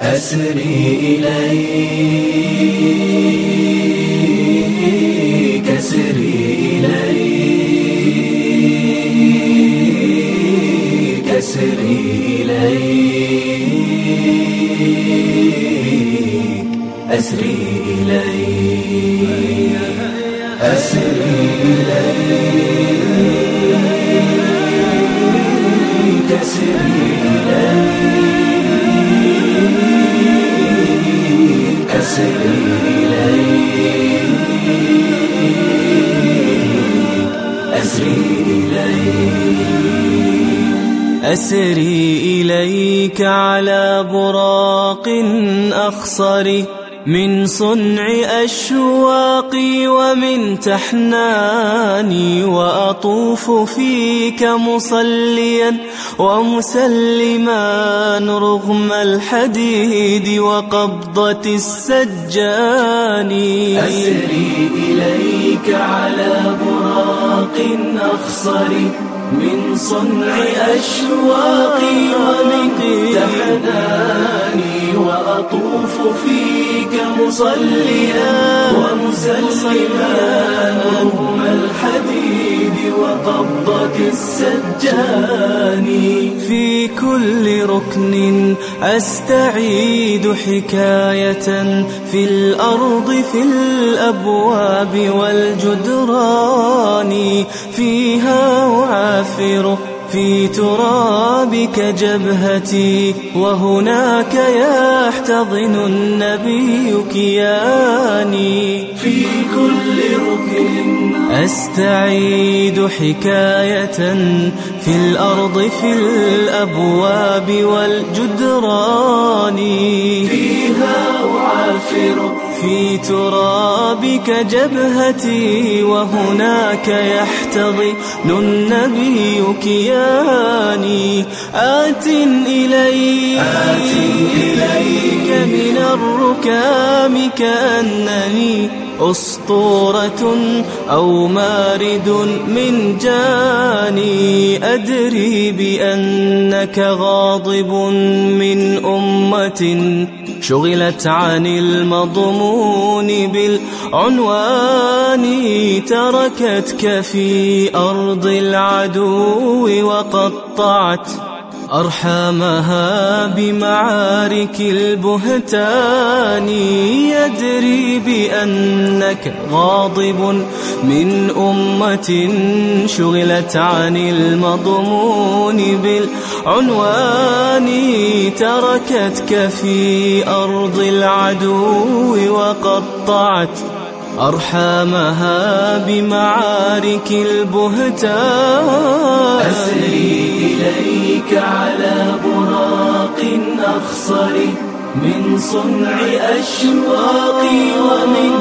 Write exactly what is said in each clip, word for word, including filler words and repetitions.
أسري إليك أسري إليك أسري إليك أسري إليك أسري إليك أسري إليك أسري إليك أسري إليك أسري إليك على براق أخصر من صنع أشواقي ومن تحناني، وأطوف فيك مصليا ومسلما رغم الحديد وقبضة السجان. أسري إليك على براق أخصر من صنع أشواقي ومن تحناني، وأطوف فيك مصليا ومسلما رغم الحديد وقبضة السجان. في كل ركن أستعيد حكاية في الأرض في الأبواب والجدران، فيها أعافر في ترابك جبهتي وهناك يحتضن النبي كياني. في كل ركن أستعيد حكاية في الأرض في الأبواب والجدران، فيها أعافر في ترابك جبهتي وهناك يحتضن النبي كياني. آت إليك, آت إليك من الركام كأنني أسطورة أو مارد من جاني، أدري بأنك غاضب من أمة شغلت عن المضمون بالعنوان، تركتك في أرض العدو وقطعت أرحامها بمعارك البهتان، يدري بأنك غاضب من أمة شغلت عن المضمون بالعنوان، تركتك في أرض العدو وقطعت أرحامها بمعارك البهتان. أسري إليك على براق أخصر من صنع أشواقي ومن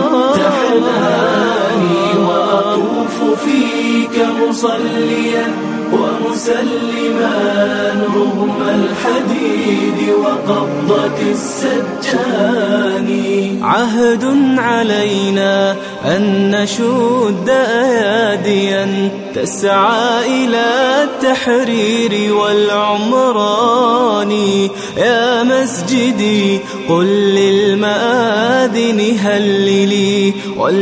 تحناني، وأطوف فيك مصليا ومسلما رغم الحديد وقبضة السجان. عهد علينا أن نشد أياديا تسعى إلى التحرير والعمران، يا مسجدي قل للمآذن هللي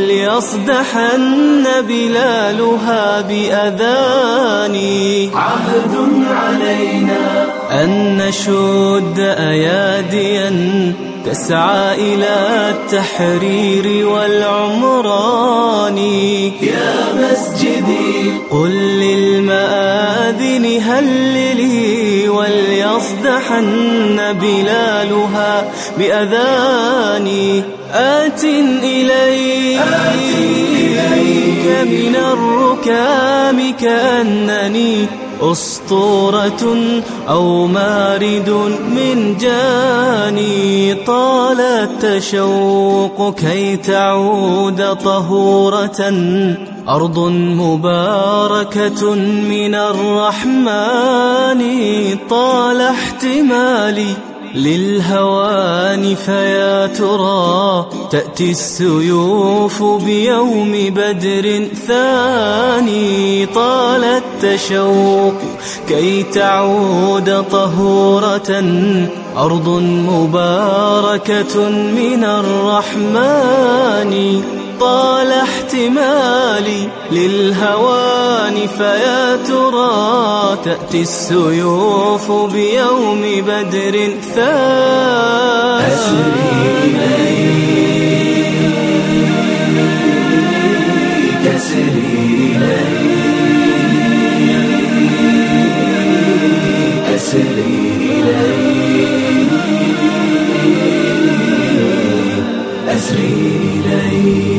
وليصدحن بلالها بأذاني. عهد علينا أن نشد أياديا تسعى إلى التحرير والعمران، يا مسجدي قل للمآذن هللي وليصدحن بلالها بأذاني. آت إليك, آت إليك من الركام كأنني أسطورة أو مارد من جاني، طال التشوق كي تعود طهورة أرض مباركة من الرحمن، طال احتمالي للهوان فيا ترى تأتي السيوف بيوم بدر ثاني، طالت التشوق كي تعود طهورة، أرض مباركة من الرحمن. طال احتمالي للهوان فيا ترى تأتي السيوف بيوم بدر ثاني. أسري إليك أسري إليك أسري إليك أسري إليك